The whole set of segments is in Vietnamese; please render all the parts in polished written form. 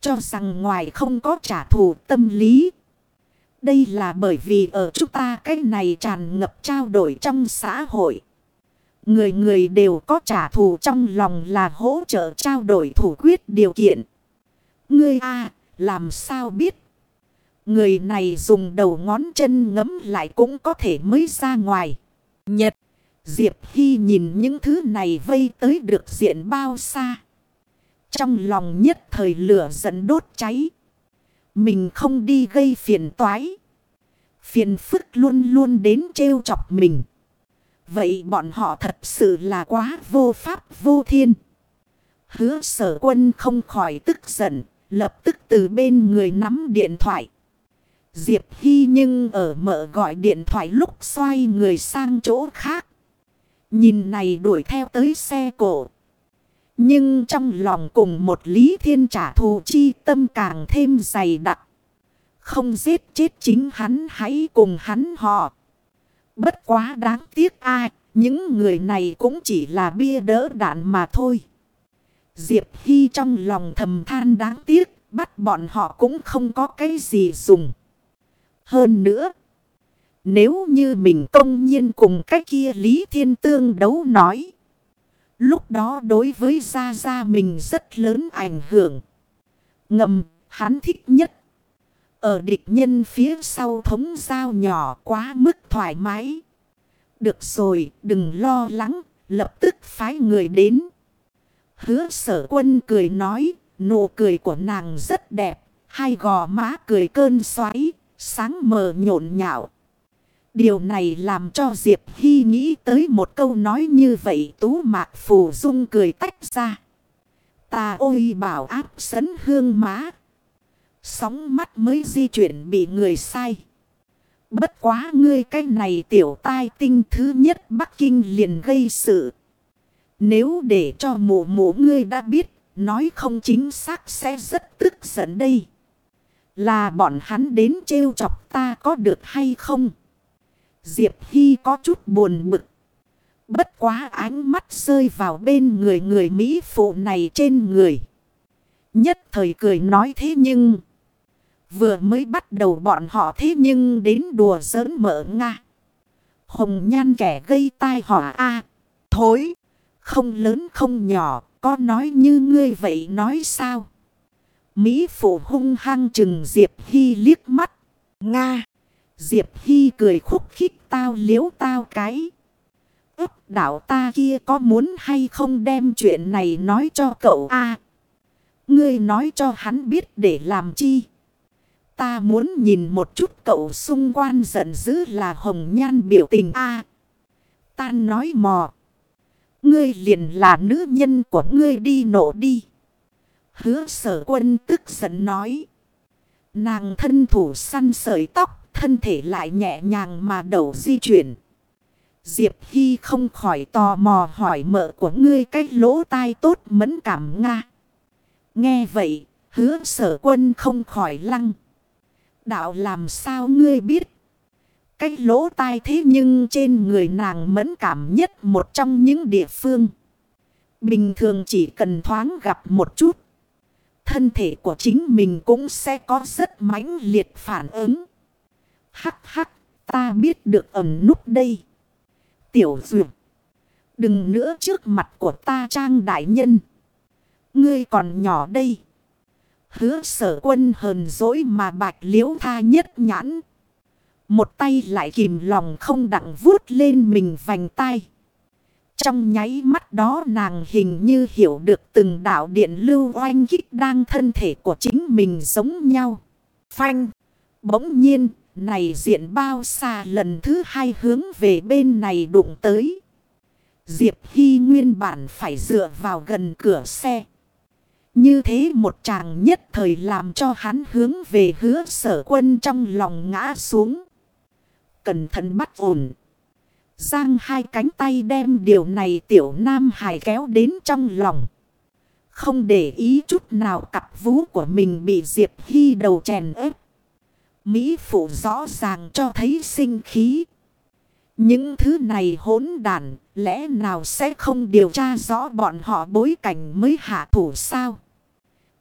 cho rằng ngoài không có trả thù tâm lý. Đây là bởi vì ở chúng ta cái này tràn ngập trao đổi trong xã hội. Người người đều có trả thù trong lòng là hỗ trợ trao đổi thủ quyết điều kiện. Ngươi làm sao biết? Người này dùng đầu ngón chân ngấm lại cũng có thể mới ra ngoài. Nhật, Diệp Hy nhìn những thứ này vây tới được diện bao xa. Trong lòng nhất thời lửa giận đốt cháy. Mình không đi gây phiền toái. Phiền phức luôn luôn đến trêu chọc mình. Vậy bọn họ thật sự là quá vô pháp vô thiên. Hứa Sở Quân không khỏi tức giận. Lập tức từ bên người nắm điện thoại. Diệp Hy nhưng ở mợ gọi điện thoại lúc xoay người sang chỗ khác. Nhìn này đuổi theo tới xe cổ. Nhưng trong lòng cùng một Lý Thiên trả thù chi tâm càng thêm dày đặc. Không giết chết chính hắn hãy cùng hắn họ. Bất quá đáng tiếc những người này cũng chỉ là bia đỡ đạn mà thôi. Diệp Hy trong lòng thầm than đáng tiếc, bắt bọn họ cũng không có cái gì dùng. Hơn nữa, nếu như mình công nhiên cùng cái kia Lý Thiên tương đấu nói. Lúc đó đối với Gia Gia mình rất lớn ảnh hưởng. Ngầm, hắn thích nhất. Ở địch nhân phía sau thống dao nhỏ quá mức thoải mái. Được rồi, đừng lo lắng, lập tức phái người đến. Hứa Sở Quân cười nói, nụ cười của nàng rất đẹp. Hai gò má cười cơn xoáy, sáng mờ nhộn nhạo. Điều này làm cho Diệp Hy nghĩ tới một câu nói như vậy. Tú Mạc Phù Dung cười tách ra. Ta ôi bảo áp sấn hương má. Sóng mắt mới di chuyển bị người sai. Bất quá ngươi cái này tiểu tai tinh thứ nhất Bắc Kinh liền gây sự. Nếu để cho mụ mụ ngươi đã biết, nói không chính xác sẽ rất tức giận đây. Là bọn hắn đến trêu chọc ta có được hay không? Diệp Hy có chút buồn bực. Bất quá ánh mắt rơi vào bên người Mỹ phụ này trên người. Nhất thời cười nói thế nhưng. Vừa mới bắt đầu bọn họ thế nhưng đến đùa giỡn mợ Nga. Hồng Nhan kẻ gây tai họa thối. Không lớn không nhỏ, có nói như ngươi vậy nói sao? Mỹ phụ hung hăng chừng Diệp Hy liếc mắt. Nga. Diệp Hy cười khúc khích tao liếu tao cái. Ước đảo ta kia có muốn hay không đem chuyện này nói cho cậu Ngươi nói cho hắn biết để làm chi? Ta muốn nhìn một chút cậu xung quanh giận dữ là Hồng Nhan biểu tình Tan nói mò. Ngươi liền là nữ nhân của ngươi đi nổ đi. Hứa Sở Quân tức giận nói. Nàng thân thủ săn sợi tóc, thân thể lại nhẹ nhàng mà đầu di chuyển. Diệp Hy không khỏi tò mò hỏi mợ của ngươi cái lỗ tai tốt mẫn cảm Nga. Nghe vậy, Hứa Sở Quân không khỏi lăng. Đạo làm sao ngươi biết? Cái lỗ tai thế nhưng trên người nàng mẫn cảm nhất một trong những địa phương. Bình thường chỉ cần thoáng gặp một chút. Thân thể của chính mình cũng sẽ có rất mãnh liệt phản ứng. Hắc hắc, ta biết được ẩn núp đây. Tiểu Duyệt, đừng nữa trước mặt của ta Trang đại nhân. Ngươi còn nhỏ đây. Hứa Sở Quân hờn dỗi mà Bạch Liễu Tha nhất nhãn. Một tay lại kìm lòng không đặng vuốt lên mình vành tai. Trong nháy mắt đó nàng hình như hiểu được từng đạo điện lưu oanh kích đang thân thể của chính mình giống nhau. Phanh. Bỗng nhiên, này diện bao xa lần thứ hai hướng về bên này đụng tới. Diệp Hy nguyên bản phải dựa vào gần cửa xe. Như thế một chàng nhất thời làm cho hắn hướng về Hứa Sở Quân trong lòng ngã xuống. Cẩn thận bắt ổn. Giang hai cánh tay đem điều này tiểu nam hài kéo đến trong lòng. Không để ý chút nào cặp vú của mình bị Diệp Hy đầu chèn ép. Mỹ phụ rõ ràng cho thấy sinh khí. Những thứ này hỗn đản, lẽ nào sẽ không điều tra rõ bọn họ bối cảnh mới hạ thủ sao?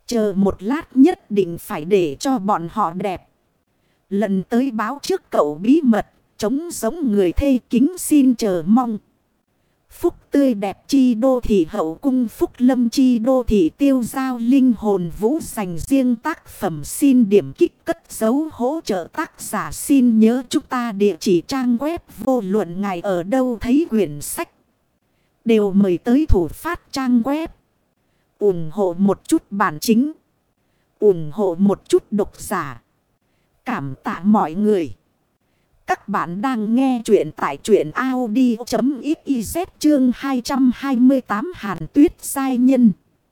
Chờ một lát nhất định phải để cho bọn họ đẹp. Lần tới báo trước cậu bí mật, trống giống người thê kính xin chờ mong. Phúc tươi đẹp chi đô thị hậu cung, phúc lâm chi đô thị tiêu giao linh hồn vũ, dành riêng tác phẩm xin điểm kích cất dấu hỗ trợ tác giả. Xin nhớ chúng ta địa chỉ trang web vô luận ngài ở đâu thấy quyển sách đều mời tới thủ phát trang web. Ủng hộ một chút bản chính, ủng hộ một chút độc giả. Cảm tạ mọi người. Các bạn đang nghe chuyện tại truyện audio.xyz chương 228 Hàn Tuyết giai nhân.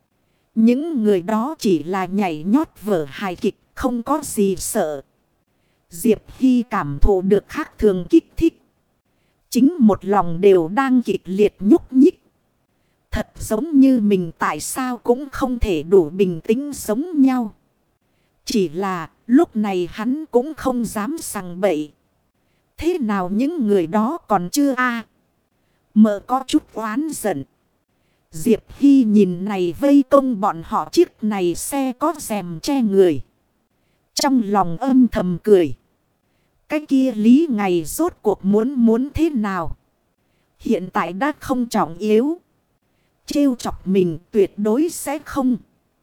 Những người đó chỉ là nhảy nhót vở hài kịch, không có gì sợ. Diệp Hy cảm thụ được khác thường kích thích. Chính một lòng đều đang kịch liệt nhúc nhích. Thật giống như mình tại sao cũng không thể đủ bình tĩnh giống nhau. Chỉ là lúc này hắn cũng không dám sằng bậy. Thế nào những người đó còn chưa Mợ có chút oán giận. Diệp Hy nhìn này vây công bọn họ chiếc này xe có rèm che người. Trong lòng âm thầm cười. Cái kia lý ngày rốt cuộc muốn thế nào? Hiện tại đã không trọng yếu. Trêu chọc mình tuyệt đối sẽ không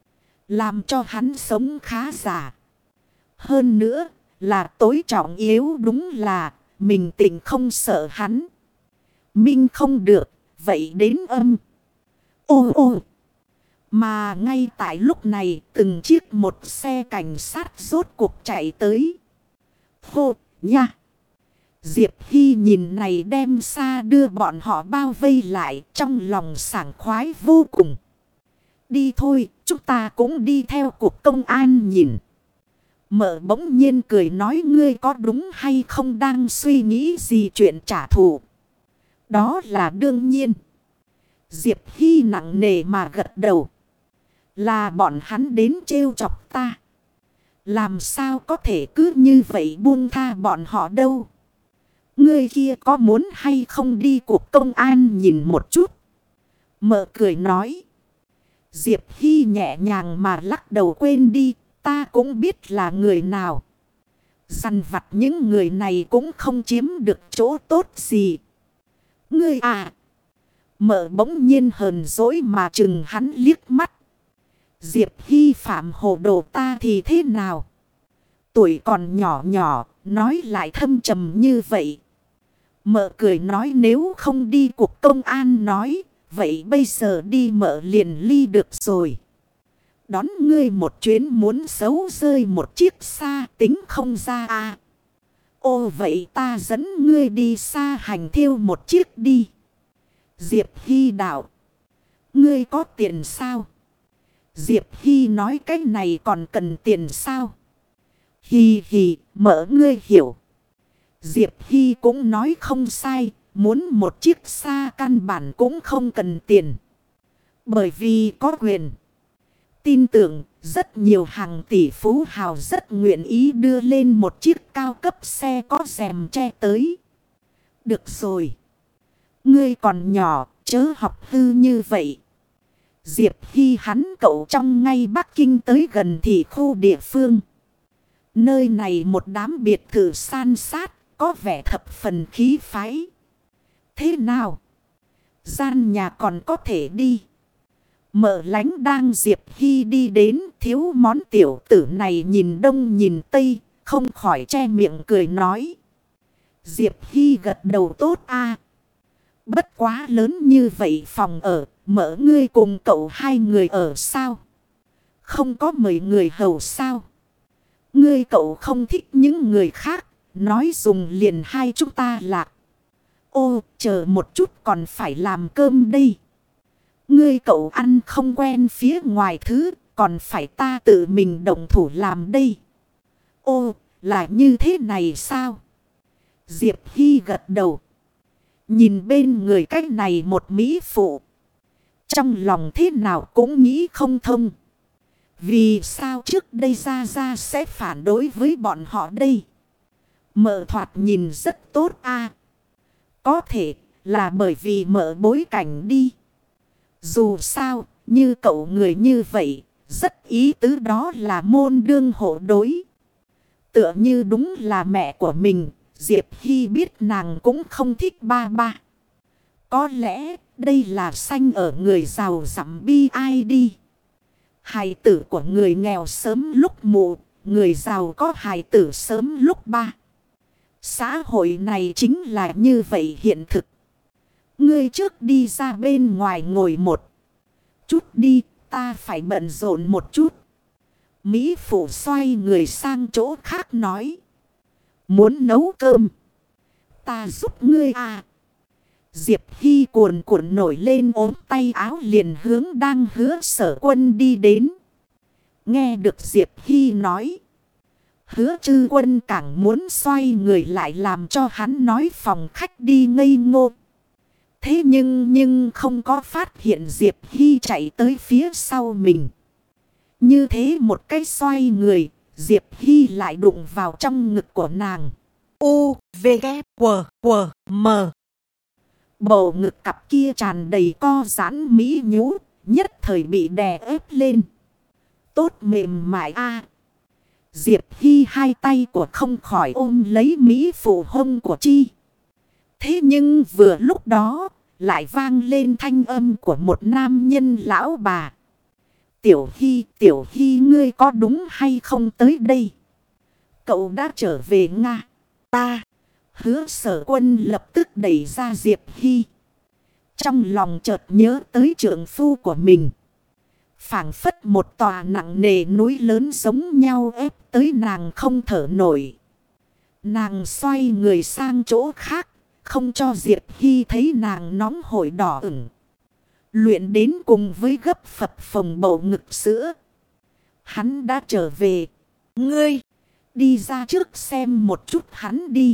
làm cho hắn sống khá giả. Hơn nữa là tối trọng yếu đúng là mình tình không sợ hắn. Minh không được, vậy đến âm. Ô. Mà ngay tại lúc này từng chiếc một xe cảnh sát rốt cuộc chạy tới. Hô nha. Diệp Hy nhìn này đem xa đưa bọn họ bao vây lại, trong lòng sảng khoái vô cùng. Đi thôi, chúng ta cũng đi theo cục công an nhìn. Mợ bỗng nhiên cười nói, ngươi có đúng hay không đang suy nghĩ gì chuyện trả thù? Đó là đương nhiên. Diệp Hy nặng nề mà gật đầu. Là bọn hắn đến trêu chọc ta. Làm sao có thể cứ như vậy buông tha bọn họ đâu? Ngươi kia có muốn hay không đi cuộc công an nhìn một chút? Mợ cười nói. Diệp Hy nhẹ nhàng mà lắc đầu, quên đi. Ta cũng biết là người nào. Dằn vặt những người này cũng không chiếm được chỗ tốt gì. Ngươi Mợ bỗng nhiên hờn dỗi mà chừng hắn liếc mắt. Diệp Hy phạm hồ đồ ta thì thế nào? Tuổi còn nhỏ nhỏ, nói lại thâm trầm như vậy. Mợ cười nói, nếu không đi cuộc công an nói, vậy bây giờ đi mợ liền ly được rồi. Đón ngươi một chuyến muốn xấu rơi một chiếc xa tính không ra Ô vậy ta dẫn ngươi đi xa hành thiêu một chiếc đi. Diệp Hy đạo. Ngươi có tiền sao? Diệp Hy nói, cái này còn cần tiền sao? Hì hì, mợ ngươi hiểu. Diệp Hy cũng nói không sai, muốn một chiếc xa căn bản cũng không cần tiền. Bởi vì có quyền. Tin tưởng rất nhiều hàng tỷ phú hào rất nguyện ý đưa lên một chiếc cao cấp xe có rèm che tới. Được rồi. Ngươi còn nhỏ, chớ học hư như vậy. Diệp Hy hắn cậu trong ngay Bắc Kinh tới gần thị khu địa phương. Nơi này một đám biệt thự san sát, có vẻ thập phần khí phái. Thế nào? Gian nhà còn có thể đi. Mợ lánh đang Diệp Hy đi đến, thiếu món tiểu tử này nhìn đông nhìn tây, không khỏi che miệng cười nói. Diệp Hy gật đầu, tốt Bất quá lớn như vậy phòng ở, mợ ngươi cùng cậu hai người ở sao? Không có mời người hầu sao? Ngươi cậu không thích những người khác, nói dùng liền hai chúng ta lạc. Ô, chờ một chút còn phải làm cơm đây. Ngươi cậu ăn không quen phía ngoài thứ, còn phải ta tự mình động thủ làm đây. Ô, là như thế này sao? Diệp Hy gật đầu. Nhìn bên người cách này một mỹ phụ. Trong lòng thế nào cũng nghĩ không thông. Vì sao trước đây Gia sẽ phản đối với bọn họ đây? Mợ thoạt nhìn rất tốt Có thể là bởi vì mợ bối cảnh đi. Dù sao, như cậu người như vậy, Rất ý tứ đó là môn đương hộ đối. Tựa như đúng là mẹ của mình. Diệp Hy biết nàng cũng không thích ba ba. Có lẽ đây là sanh ở người giàu dặm bi ai đi. Hài tử của người nghèo sớm lúc mụ. Người giàu có hài tử sớm lúc ba. Xã hội này chính là như vậy hiện thực. Ngươi trước đi ra bên ngoài ngồi một chút đi. Ta phải bận rộn một chút. Mỹ Phụ xoay người sang chỗ khác nói. Muốn nấu cơm. Ta giúp ngươi à. Diệp Hy cuồn cuộn nổi lên ốm tay áo liền hướng đang Hứa Sở Quân đi đến. Nghe được Diệp Hy nói. Hứa Chư Quân càng muốn xoay người lại làm cho hắn nói phòng khách đi ngây ngô. Thế nhưng không có phát hiện Diệp Hy chạy tới phía sau mình. Như thế một cái xoay người, Diệp Hy lại đụng vào trong ngực của nàng. U, V, K, W, M. Bầu ngực cặp kia tràn đầy co giãn mỹ nhũ, nhất thời bị đè ép lên. Tốt mềm mại a. Diệp Hy hai tay của không khỏi ôm lấy Mỹ Phụ hông của chi. Thế nhưng vừa lúc đó lại vang lên thanh âm của một nam nhân lão bà. Tiểu Hy ngươi có đúng hay không tới đây? Cậu đã trở về Nga. Ta. Hứa Sở Quân lập tức đẩy ra Diệp Hy. Trong lòng chợt nhớ tới trượng phu của mình. Phảng phất một tòa nặng nề núi lớn giống nhau ép tới nàng không thở nổi. Nàng xoay người sang chỗ khác. Không cho Diệp Hy thấy nàng nóng hổi đỏ ửng. Luyện đến cùng với gấp phập phồng bầu ngực sữa. Hắn đã trở về. Ngươi. Đi ra trước xem một chút hắn đi.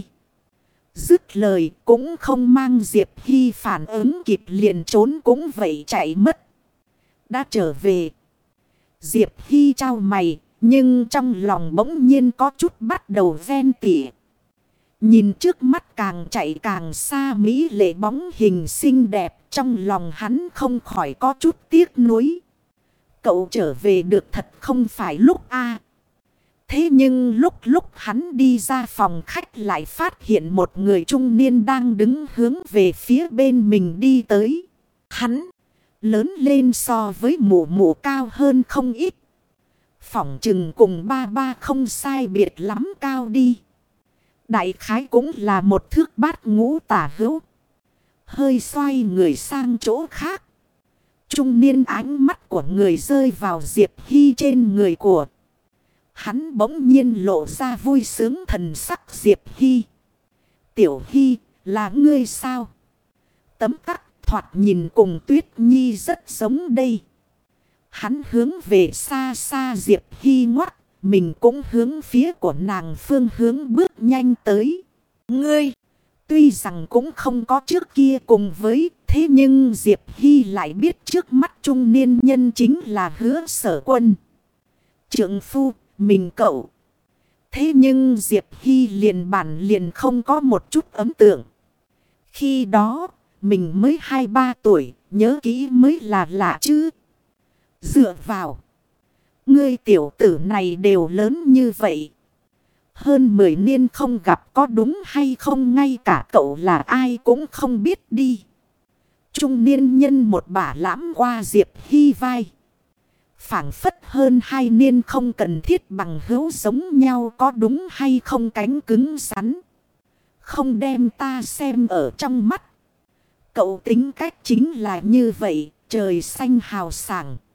Dứt lời cũng không mang Diệp Hy phản ứng kịp liền trốn cũng vậy chạy mất. Đã trở về. Diệp Hy trao mày. Nhưng trong lòng bỗng nhiên có chút bắt đầu ven tỉa. Nhìn trước mắt càng chạy càng xa mỹ lệ bóng hình xinh đẹp. Trong lòng hắn không khỏi có chút tiếc nuối. Cậu trở về được thật không phải lúc a. Thế nhưng lúc hắn đi ra phòng khách lại phát hiện một người trung niên đang đứng hướng về phía bên mình đi tới. Hắn lớn lên so với mụ mụ cao hơn không ít. Phỏng chừng cùng ba ba không sai biệt lắm cao đi. Đại khái cũng là một thước bát ngũ tả hữu. Hơi xoay người sang chỗ khác. Trung niên ánh mắt của người rơi vào Diệp Hy trên người của. Hắn bỗng nhiên lộ ra vui sướng thần sắc Diệp Hy. Tiểu Hy là ngươi sao? Tấm tắc thoạt nhìn cùng Tuyết Nhi rất giống đây. Hắn hướng về xa xa Diệp Hy ngoắt. Mình cũng hướng phía của nàng phương hướng bước nhanh tới. Ngươi, tuy rằng cũng không có trước kia cùng với, thế nhưng Diệp Hy lại biết trước mắt trung niên nhân chính là Hứa Sở Quân. Trượng phu, mình cậu. Thế nhưng Diệp Hy liền không có một chút ấn tượng. Khi đó, mình mới 2-3 tuổi, nhớ kỹ mới là lạ chứ. Dựa vào. Ngươi tiểu tử này đều lớn như vậy. Hơn 10 niên không gặp có đúng hay không ngay cả cậu là ai cũng không biết đi. Trung niên nhân một bả lãm qua Diệp Hy vai. Phảng phất hơn 2 niên không cần thiết bằng hữu giống nhau có đúng hay không cánh cứng rắn. Không đem ta xem ở trong mắt. Cậu tính cách chính là như vậy, trời xanh hào sảng.